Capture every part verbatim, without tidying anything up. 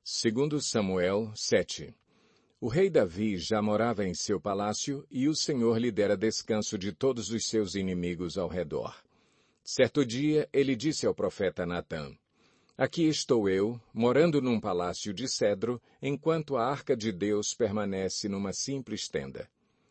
Segundo Samuel sete. O rei Davi já morava em seu palácio e o Senhor lhe dera descanso de todos os seus inimigos ao redor. Certo dia, ele disse ao profeta Natã: Aqui estou eu, morando num palácio de cedro, enquanto a arca de Deus permanece numa simples tenda.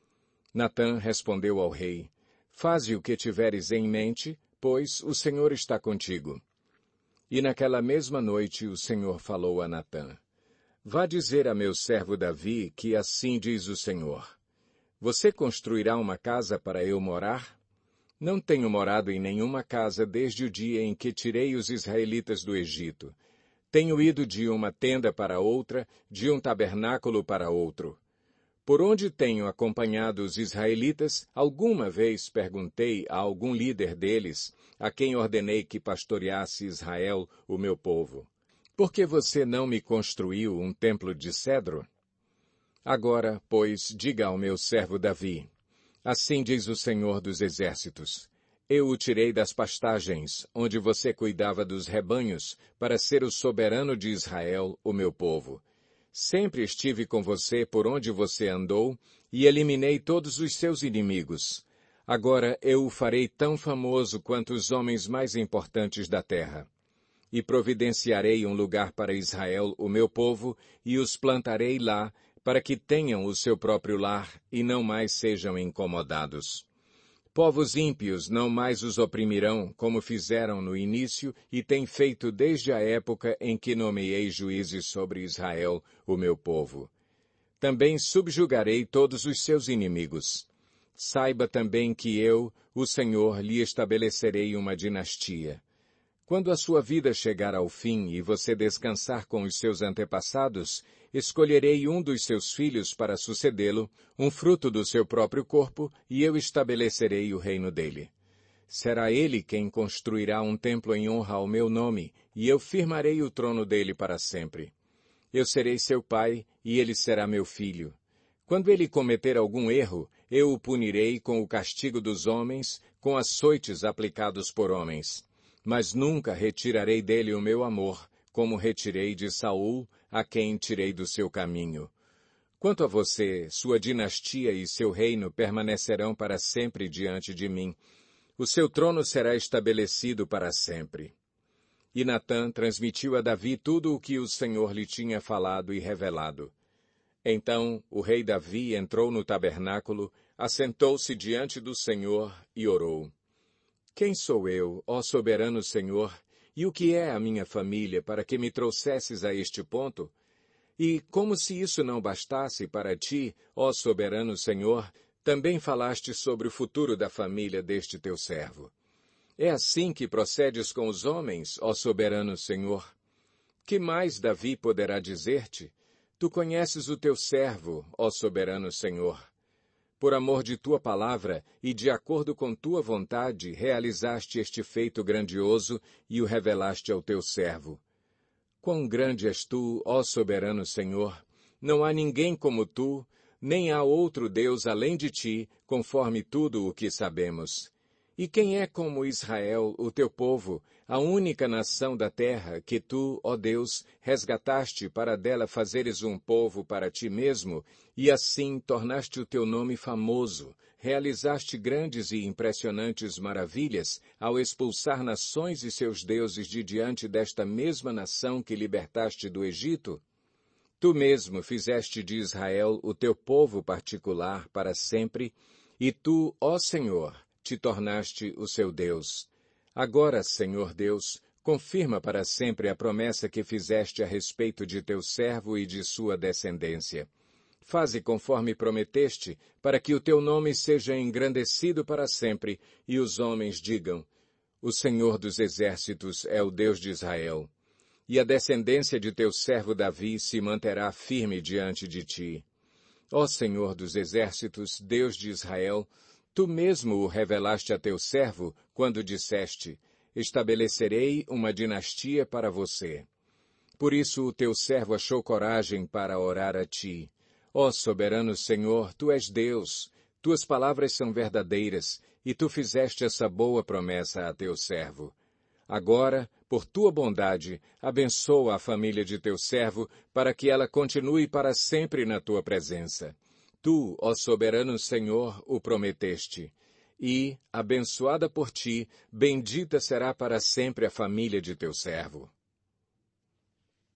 Natã respondeu ao rei: Faze o que tiveres em mente, pois o Senhor está contigo. E naquela mesma noite o Senhor falou a Natã: Vá dizer a meu servo Davi que assim diz o Senhor: Você construirá uma casa para eu morar? Não tenho morado em nenhuma casa desde o dia em que tirei os israelitas do Egito. Tenho ido de uma tenda para outra, de um tabernáculo para outro. Por onde tenho acompanhado os israelitas, alguma vez perguntei a algum líder deles, a quem ordenei que pastoreasse Israel, o meu povo: Por que você não me construiu um templo de cedro? Agora, pois, diga ao meu servo Davi: Assim diz o Senhor dos Exércitos: Eu o tirei das pastagens, onde você cuidava dos rebanhos, para ser o soberano de Israel, o meu povo. Sempre estive com você por onde você andou, e eliminei todos os seus inimigos. Agora eu o farei tão famoso quanto os homens mais importantes da terra. E providenciarei um lugar para Israel, o meu povo, e os plantarei lá, para que tenham o seu próprio lar e não mais sejam incomodados. Povos ímpios não mais os oprimirão, como fizeram no início e têm feito desde a época em que nomeei juízes sobre Israel, o meu povo. Também subjugarei todos os seus inimigos. Saiba também que eu, o Senhor, lhe estabelecerei uma dinastia. Quando a sua vida chegar ao fim e você descansar com os seus antepassados, escolherei um dos seus filhos para sucedê-lo, um fruto do seu próprio corpo, e eu estabelecerei o reino dele. Será ele quem construirá um templo em honra ao meu nome, e eu firmarei o trono dele para sempre. Eu serei seu pai, e ele será meu filho. Quando ele cometer algum erro, eu o punirei com o castigo dos homens, com açoites aplicados por homens. Mas nunca retirarei dele o meu amor, como retirei de Saul, a quem tirei do seu caminho. Quanto a você, sua dinastia e seu reino permanecerão para sempre diante de mim. O seu trono será estabelecido para sempre. E Natã transmitiu a Davi tudo o que o Senhor lhe tinha falado e revelado. Então o rei Davi entrou no tabernáculo, assentou-se diante do Senhor e orou. Quem sou eu, ó soberano Senhor, e o que é a minha família para que me trouxesses a este ponto? E, como se isso não bastasse para ti, ó soberano Senhor, também falaste sobre o futuro da família deste teu servo. É assim que procedes com os homens, ó soberano Senhor? Que mais Davi poderá dizer-te? Tu conheces o teu servo, ó soberano Senhor. Por amor de tua palavra e de acordo com tua vontade, realizaste este feito grandioso e o revelaste ao teu servo. Quão grande és tu, ó soberano Senhor! Não há ninguém como tu, nem há outro Deus além de ti, conforme tudo o que sabemos. E quem é como Israel, o teu povo, a única nação da terra que tu, ó Deus, resgataste para dela fazeres um povo para ti mesmo, e assim tornaste o teu nome famoso, realizaste grandes e impressionantes maravilhas ao expulsar nações e seus deuses de diante desta mesma nação que libertaste do Egito? Tu mesmo fizeste de Israel o teu povo particular para sempre, e tu, ó Senhor, te tornaste o seu Deus. Agora, Senhor Deus, confirma para sempre a promessa que fizeste a respeito de teu servo e de sua descendência. Faze conforme prometeste, para que o teu nome seja engrandecido para sempre, e os homens digam: O Senhor dos Exércitos é o Deus de Israel. E a descendência de teu servo Davi se manterá firme diante de ti. Ó Senhor dos Exércitos, Deus de Israel, tu mesmo o revelaste a teu servo, quando disseste: Estabelecerei uma dinastia para você. Por isso o teu servo achou coragem para orar a ti. Ó soberano Senhor, tu és Deus, tuas palavras são verdadeiras, e tu fizeste essa boa promessa a teu servo. Agora, Por tua bondade, abençoa a família de teu servo, para que ela continue para sempre na tua presença. Tu, ó soberano Senhor, o prometeste. E, abençoada por ti, bendita será para sempre a família de teu servo.